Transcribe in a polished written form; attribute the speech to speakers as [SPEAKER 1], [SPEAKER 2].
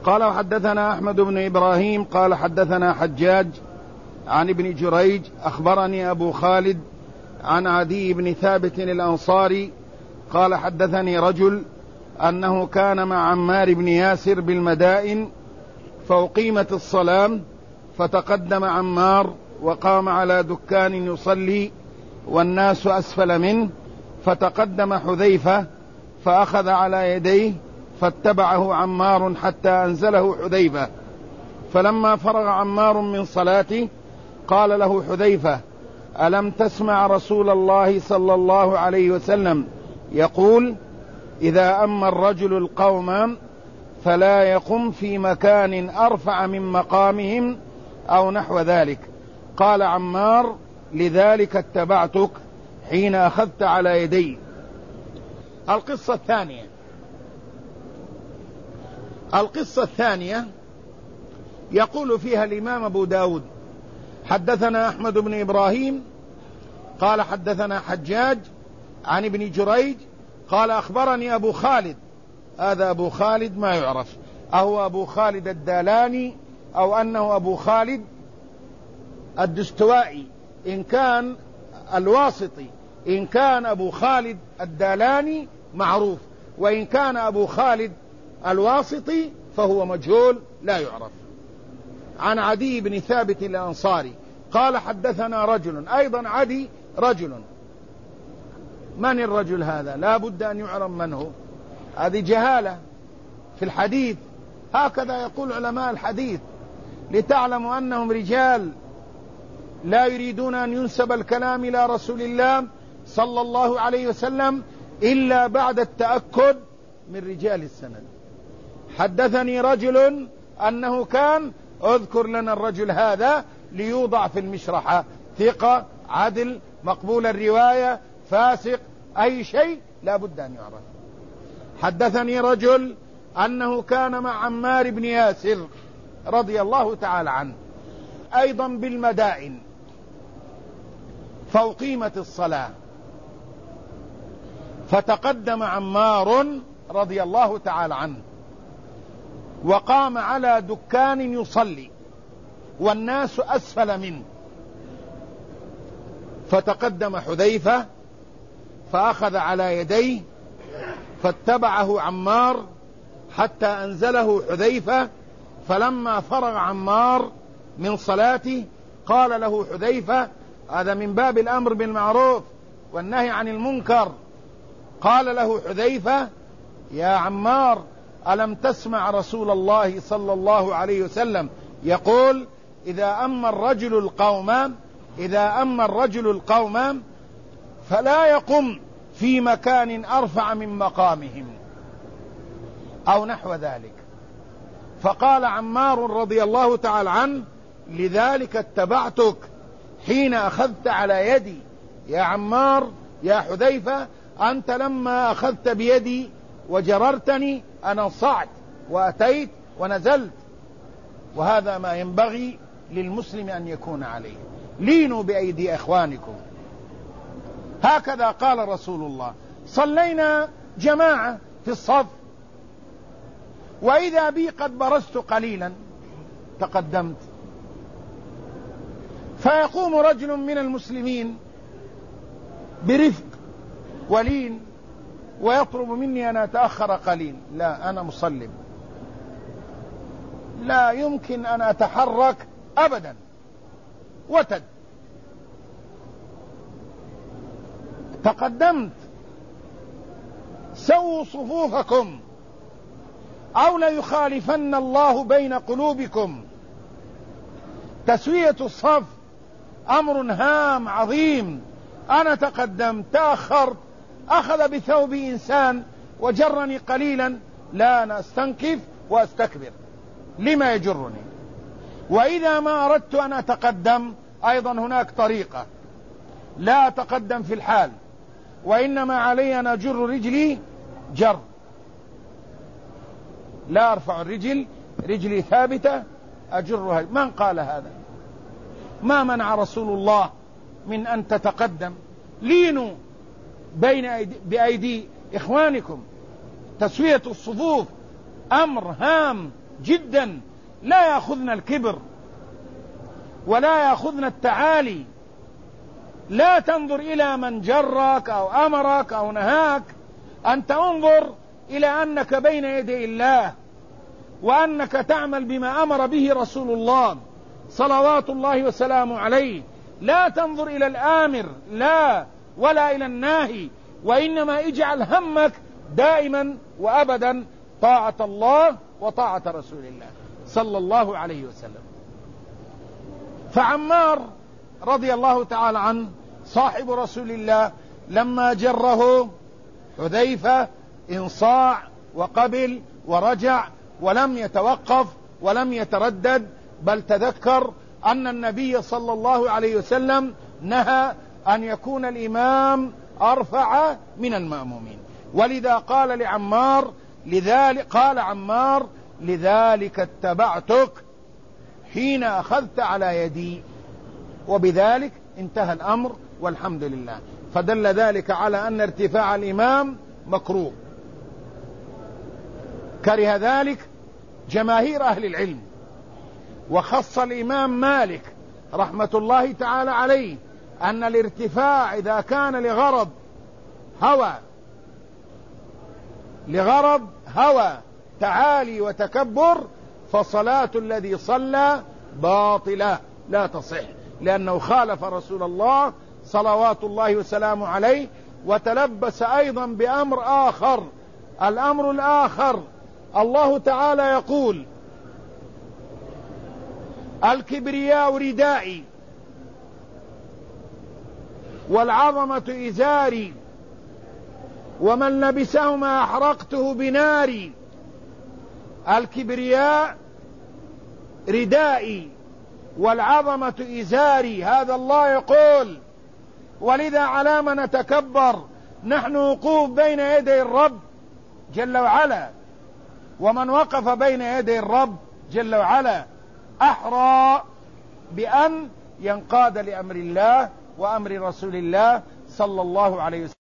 [SPEAKER 1] قال وحدثنا أحمد بن إبراهيم قال حدثنا حجاج عن ابن جريج أخبرني أبو خالد عن عدي بن ثابت الأنصاري قال حدثني رجل أنه كان مع عمار بن ياسر بالمدائن فأقيمت الصلاة فتقدم عمار وقام على دكان يصلي والناس أسفل منه، فتقدم حذيفة فأخذ على يديه فاتبعه عمار حتى أنزله حذيفة. فلما فرغ عمار من صلاته قال له حذيفة: ألم تسمع رسول الله صلى الله عليه وسلم يقول: إذا أما الرجل القوم فلا يقم في مكان أرفع من مقامهم أو نحو ذلك. قال عمار: لذلك اتبعتك حين أخذت على يدي. القصة الثانية يقول فيها الإمام أبو داود: حدثنا أحمد بن إبراهيم قال حدثنا حجاج عن ابن جريج قال أخبرني أبو خالد. هذا أبو خالد ما يعرف أهو أبو خالد الدالاني أو أنه أبو خالد الدستوائي، إن كان الواسطي، إن كان أبو خالد الدالاني معروف، وإن كان أبو خالد الواسطي فهو مجهول لا يعرف. عن عدي بن ثابت الأنصاري قال حدثنا رجل، أيضا عدي رجل. من الرجل هذا؟ لا بد أن يعلم من هو، هذه جهالة في الحديث، هكذا يقول علماء الحديث، لتعلموا أنهم رجال لا يريدون أن ينسب الكلام إلى رسول الله صلى الله عليه وسلم إلا بعد التأكد من رجال السند. حدثني رجل أنه كان، اذكر لنا الرجل هذا ليوضع في المشرحة، ثقة، عدل، مقبول الرواية، فاسق، أي شيء لا بد أن يعرف. حدثني رجل أنه كان مع عمار بن ياسر رضي الله تعالى عنه أيضا بالمدائن فأقيمت الصلاة، فتقدم عمار رضي الله تعالى عنه وقام على دكان يصلي والناس أسفل منه، فتقدم حذيفة فأخذ على يديه فاتبعه عمار حتى أنزله حذيفة. فلما فرغ عمار من صلاته قال له حذيفة، هذا من باب الأمر بالمعروف والنهي عن المنكر، قال له حذيفة: يا عمار، ألم تسمع رسول الله صلى الله عليه وسلم يقول: إذا أما الرجل القوم فلا يقم في مكان أرفع من مقامهم أو نحو ذلك. فقال عمار رضي الله تعالى عنه: لذلك اتبعتك حين أخذت على يدي. يا عمار، يا حذيفة، أنت لما أخذت بيدي وجررتني أنا صعد وأتيت ونزلت، وهذا ما ينبغي للمسلم أن يكون عليه. لينوا بأيدي إخوانكم، هكذا قال رسول الله. صلينا جماعة في الصف، وإذا بي قد برزت قليلا تقدمت، فيقوم رجل من المسلمين برفق ولين ويطلب مني أن أتأخر قليل. لا، أنا مصلي، لا يمكن أن أتحرك أبدا، وتد تقدمت. سووا صفوفكم أو ليخالفن الله بين قلوبكم. تسوية الصف أمر هام عظيم. أنا تقدمت، تأخرت، أخذ بثوب إنسان وجرني قليلا، لا، أنا أستنكف وأستكبر لما يجرني. وإذا ما أردت أن أتقدم أيضا هناك طريقة، لا أتقدم في الحال، وإنما علي أن أجر رجلي جر، لا أرفع الرجل، رجلي ثابتة أجرها. من قال هذا؟ ما منع رسول الله من أن تتقدم. لينوا بأيدي إخوانكم. تسوية الصفوف أمر هام جدا. لا يأخذنا الكبر ولا يأخذنا التعالي. لا تنظر إلى من جرك أو أمرك أو نهاك، أنت انظر إلى أنك بين يدي الله، وأنك تعمل بما أمر به رسول الله صلوات الله وسلامه عليه. لا تنظر إلى الآمر لا ولا إلى الناهي، وإنما اجعل همك دائما وأبدا طاعة الله وطاعة رسول الله صلى الله عليه وسلم. فعمار رضي الله تعالى عنه صاحب رسول الله لما جره حذيفة انصاع وقبل ورجع ولم يتوقف ولم يتردد، بل تذكر أن النبي صلى الله عليه وسلم نهى أن يكون الإمام أرفع من المأمومين، ولذا قال لعمار لذلك اتبعتك حين أخذت على يدي. وبذلك انتهى الأمر والحمد لله. فدل ذلك على أن ارتفاع الإمام مكروه. كره ذلك جماهير أهل العلم، وخص الإمام مالك رحمة الله تعالى عليه أن الارتفاع إذا كان لغرض هوى تعالي وتكبر فصلاة الذي صلى باطلة لا تصح، لأنه خالف رسول الله صلوات الله وسلامه عليه، وتلبس أيضا بأمر آخر. الأمر الآخر الله تعالى يقول: الكبرياء ردائي والعظمة إزاري ومن لبسهما أحرقته بناري. الكبرياء ردائي والعظمة إزاري، هذا الله يقول. ولذا على ما نتكبر؟ نحن وقوف بين يدي الرب جل وعلا، ومن وقف بين يدي الرب جل وعلا أحرى بأن ينقاد لأمر الله وأمر رسول الله صلى الله عليه وسلم.